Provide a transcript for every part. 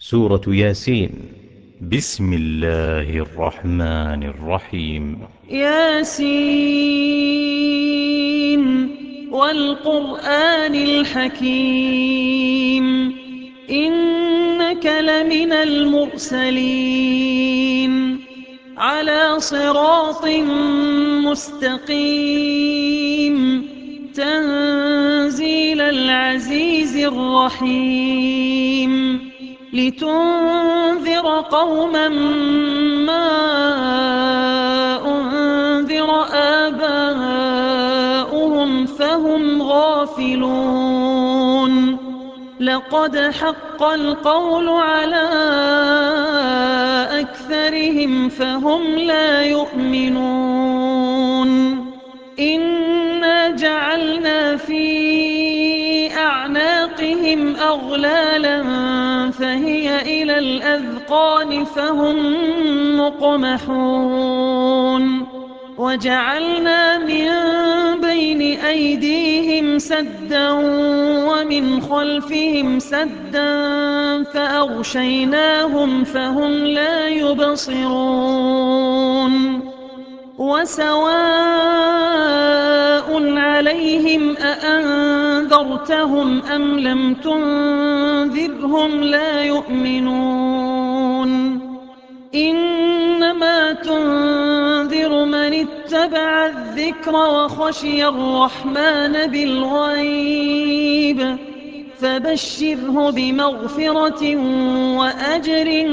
سورة ياسين. بسم الله الرحمن الرحيم. ياسين والقرآن الحكيم إنك لمن المرسلين على صراط مستقيم تنزيل العزيز الرحيم لتنذر قوما ما أنذر آباؤهم فهم غافلون لقد حق القول على أكثرهم فهم لا يؤمنون إنا جعلنا في أعناقهم أغلالا فهي إلى الأذقان فهم مقمحون وجعلنا من بين أيديهم سدا ومن خلفهم سدا فأغشيناهم فهم لا يبصرون وسواء عليهم أأنذرتهم أم لم تنذرهم لا يؤمنون إنما تنذر من اتبع الذكر وخشي الرحمن بالغيب فبشره بمغفرة وأجر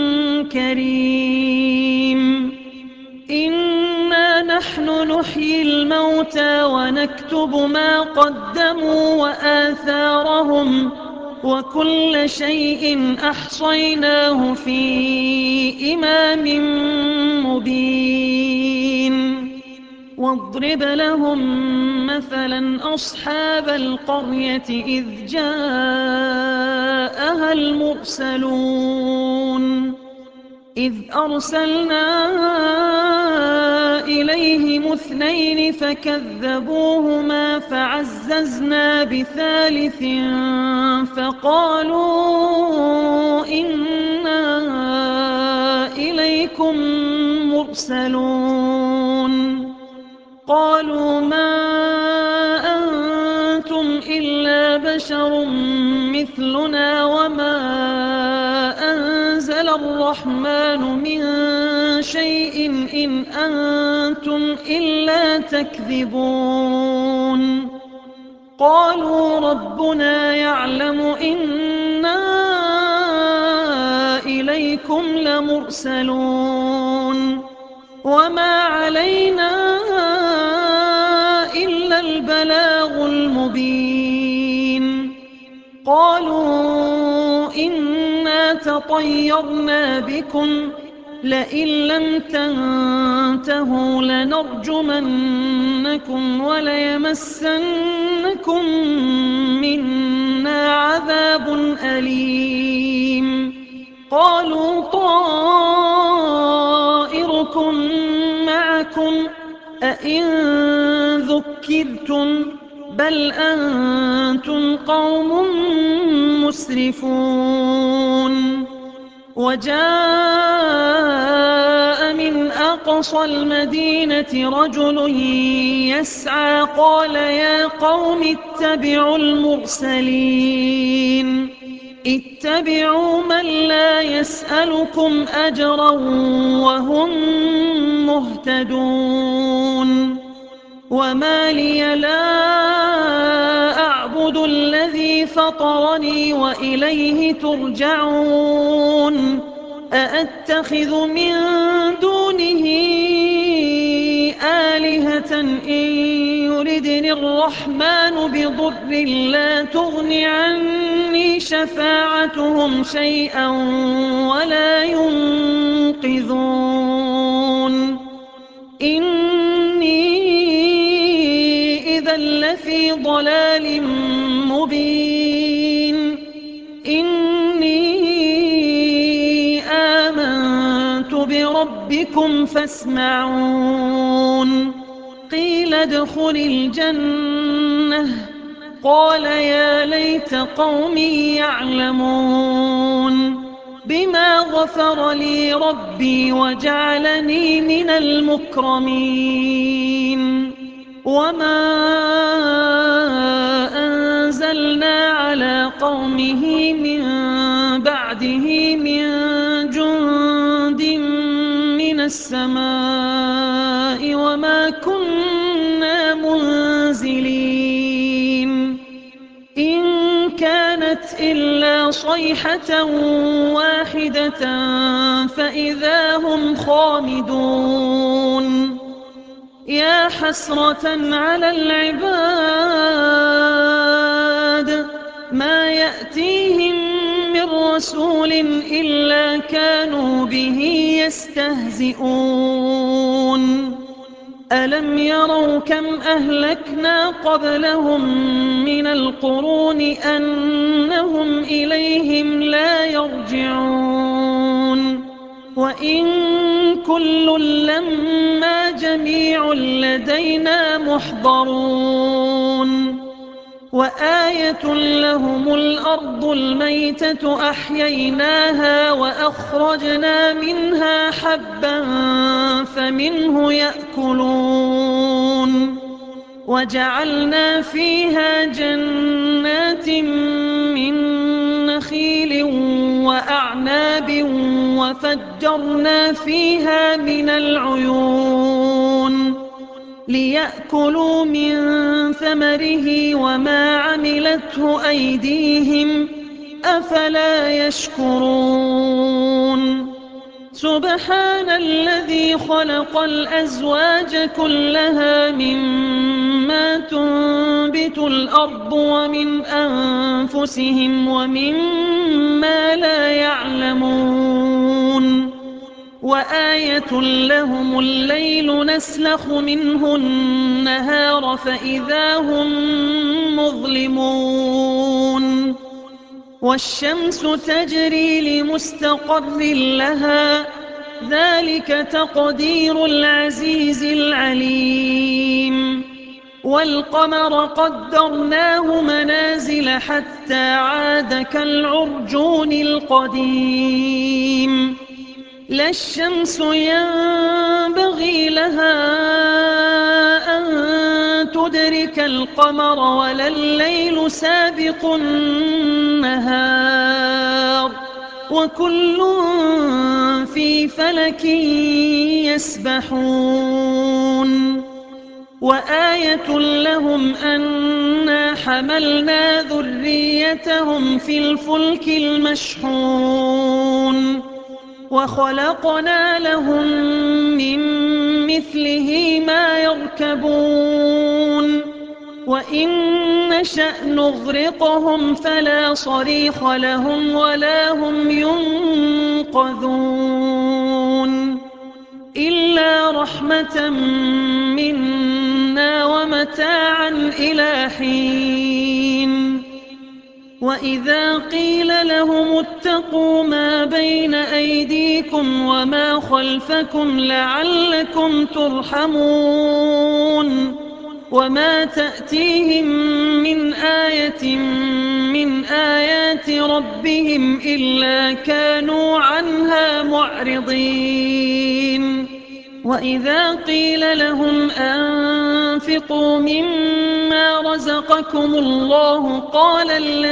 كريم إنا نحن نحيي الموتى ونكتب ما قدموا وآثارهم وكل شيء أحصيناه في إمام مبين واضرب لهم مثلا أصحاب القرية إذ جاءها المرسلون إذ أرسلنا إليهم اثنين فكذبوهما فعززنا بثالث فقالوا إنا إليكم مرسلون قالوا ما أنتم إلا بشر مثلنا وما أنزل الرحمن من شيء إن أنتم إلا تكذبون قالوا ربنا يعلم إنا إليكم لمرسلون وما علينا إلا البلاغ المبين قالوا إنا تطيرنا بكم لئن لم تنتهوا لنرجمنكم وليمسنكم منا عذاب أليم قالوا طائركم معكم أئن ذكرتم بل أنتم قوم مسرفون وجاء من أقصى المدينة رجل يسعى قال يا قوم اتبعوا المرسلين اتبعوا من لا يسألكم أجرا وهم مهتدون وما لي لا أعبد الذي فطرني وإليه ترجعون أأتخذ من دونه آلهة إن يردني الرحمن بضر لا تغن عني شفاعتهم شيئا ولا ينقذون إني إذا لفي ضلال مبين إني آمنت بربكم فاسمعون قيل ادخل الجنة قال يا ليت قومي يعلمون غفر لي ربي وجعلني من المكرمين وما أنزلنا على قومه من بعده من جند من السماء وما كنا منزلين إن كانت إلا صيحة واحدة فإذا هم خامدون يا حسرة على العباد ما يأتيهم من رسول إلا كانوا به يستهزئون ألم يروا كم أهلكنا قبلهم من القرون أنهم إليهم لا يرجعون وإن كل لما جميع لدينا محضرون وآية لهم الأرض الميتة أحييناها وأخرجنا منها حبا فمنه يأكلون وجعلنا فيها جنات من نخيل وأعناب وفجرنا فيها من العيون ليأكلوا من ثمره وما عملته أيديهم أفلا يشكرون سبحان الذي خلق الأزواج كلها مما تنبت الأرض ومن أنفسهم ومما لا يعلمون وآية لهم الليل نسلخ منه النهار فإذا هم مظلمون والشمس تجري لمستقر لها ذلك تقدير العزيز العليم والقمر قدرناه منازل حتى عاد كالعرجون القديم لا الشمس ينبغي لها أن تدرك القمر ولا الليل سابق النهار وكل في فلك يسبحون وآية لهم أنا حملنا ذريتهم في الفلك المشحون وخلقنا لهم من مثله ما يركبون وإن نشأ نغرقهم فلا صريخ لهم ولا هم ينقذون إلا رحمة منا ومتاعا إلى حين وإذا قيل لهم اتقوا ما بين أيديكم وما خلفكم لعلكم ترحمون وما تأتيهم من آية من آيات ربهم إلا كانوا عنها معرضين وإذا قيل لهم أنفقوا مما رزقكم الله قال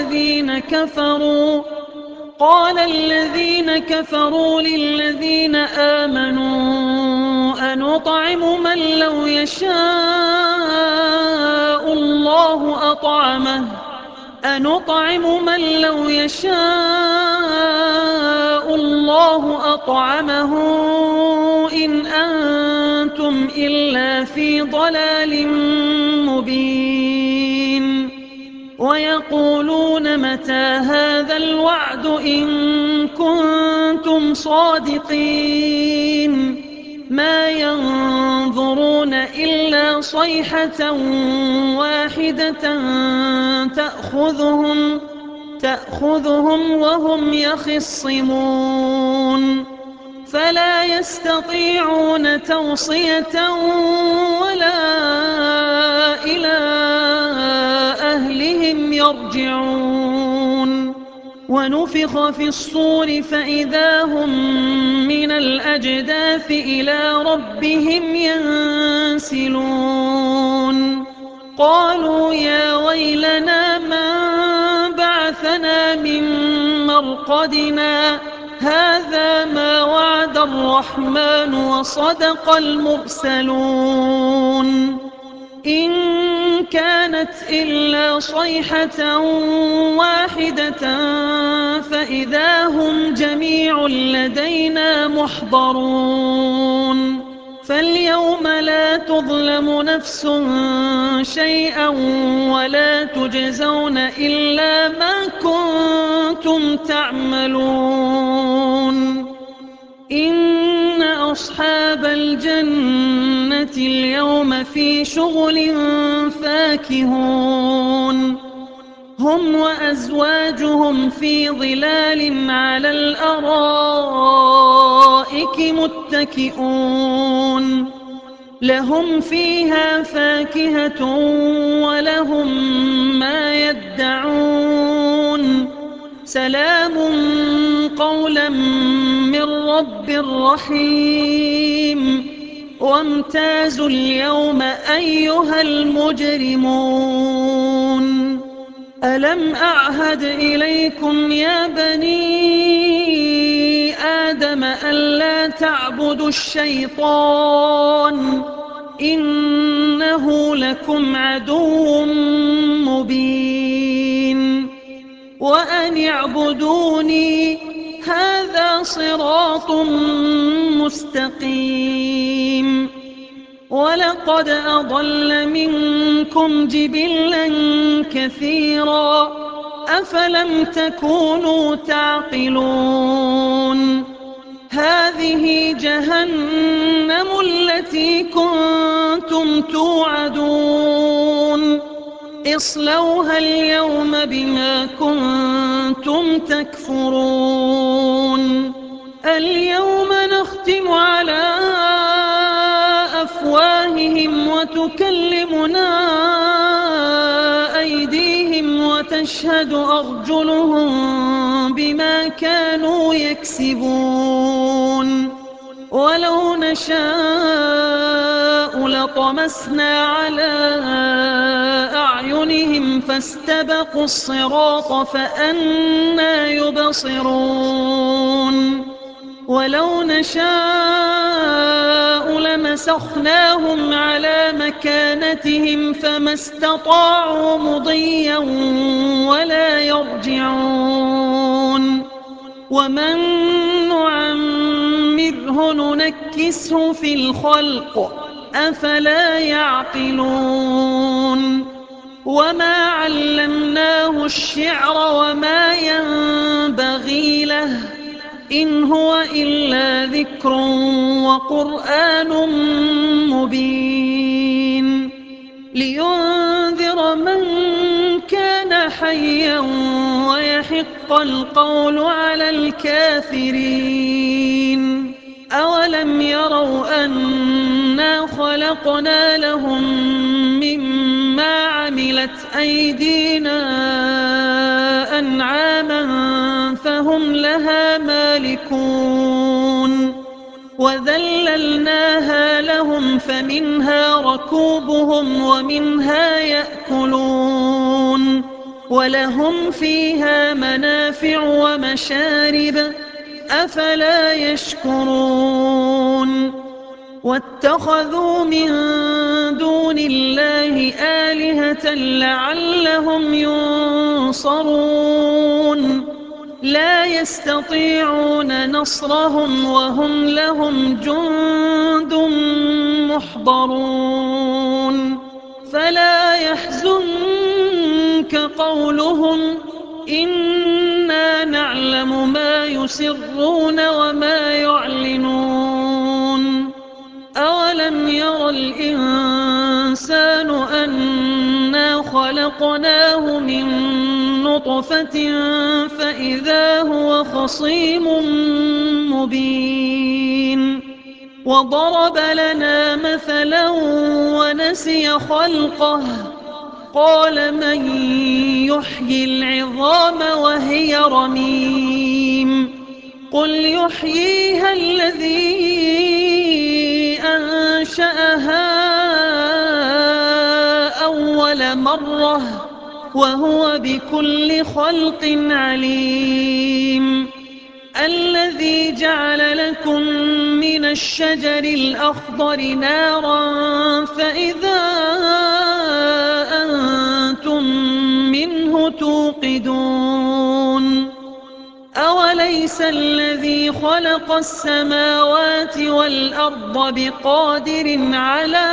الذين كفروا للذين آمنوا أنطعم من لو يشاء الله أطعمه إن أنتم إلا في ضلال مبين ويقولون متى هذا الوعد إن كنتم صادقين ما ينظرون إلا صيحة واحدة تأخذهم وهم يخصمون فلا يستطيعون توصية ولا إلى أهلهم يرجعون ونفخ في الصور فإذا هم من الأجداث إلى ربهم ينسلون قالوا يا ويلنا من بعثنا من مرقدنا هذا ما وعد الرحمن وصدق المرسلون إن كانت إلا صيحة واحدة فإذا هم جميع لدينا محضرون فاليوم لا تظلم نفس شيئا ولا تجزون إلا ما كنتم تعملون إن أصحاب الجنة اليوم في شغل فاكهون هم وأزواجهم في ظلال على الأرائك متكئون لهم فيها فاكهة ولهم ما يدعون سلام قولا من رب رحيم وامتازوا اليوم أيها المجرمون ألم أعهد إليكم يا بني آدم ألا تعبدوا الشيطان إنه لكم عدو مبين وأن اعبدوني هذا صراط مستقيم ولقد أضل منكم جبلا كثيرا أفلم تكونوا تعقلون هذه جهنم التي كنتم توعدون اصلوها اليوم بما كنتم تكفرون اليوم نختم على أفواههم وتكلمنا أيديهم وتشهد أرجلهم بما كانوا يكسبون ولو نشاء لطمسنا على أعينهم فاستبقوا الصراط فأنى يبصرون ولو نشاء لمسخناهم على مكانتهم فما استطاعوا مضيا ولا يرجعون ومن نعمره ننكسه في الخلق أفلا يعقلون وما علمناه الشعر وما ينبغي له إن هو إلا ذكر وقرآن مبين لينذر من كان حيا ويحق القول على الكافرين أولم يروا أنا خلقنا لهم مما عملت أيدينا أنعاما فهم لها مالكون وذللناها لهم فمنها ركوبهم ومنها يأكلون ولهم فيها منافع ومشارب أفلا يشكرون واتخذوا من دون الله آلهة لعلهم ينصرون لا يستطيعون نصرهم وهم لهم جند محضرون فلا يحزنك قولهم إنا نعلم ما يسرون وما يعلنون أولم ير الإنسان أنا خلقناه من نطفة فإذا هو خصيم مبين وضرب لنا مثلا ونسي خلقه قال من يحيي العظام وهي رميم قل يحييها الذي أنشأها أول مرة وهو بكل خلق عليم الذي جعل لكم من الشجر الأخضر نارا فإذا أنتم منه توقدون أوليس الذي خلق السماوات والأرض بقادر على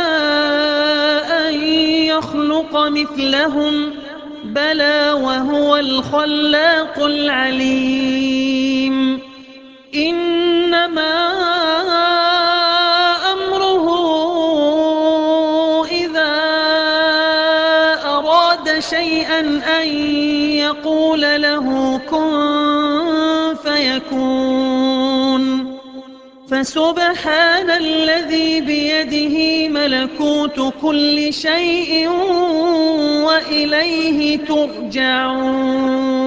أن يخلق مثلهم بلى وهو الخلاق العليم إنما أمره إذا أراد شيئا أن يقول له كن فيكون فسبحان الذي بيده ملكوت كل شيء وإليه ترجعون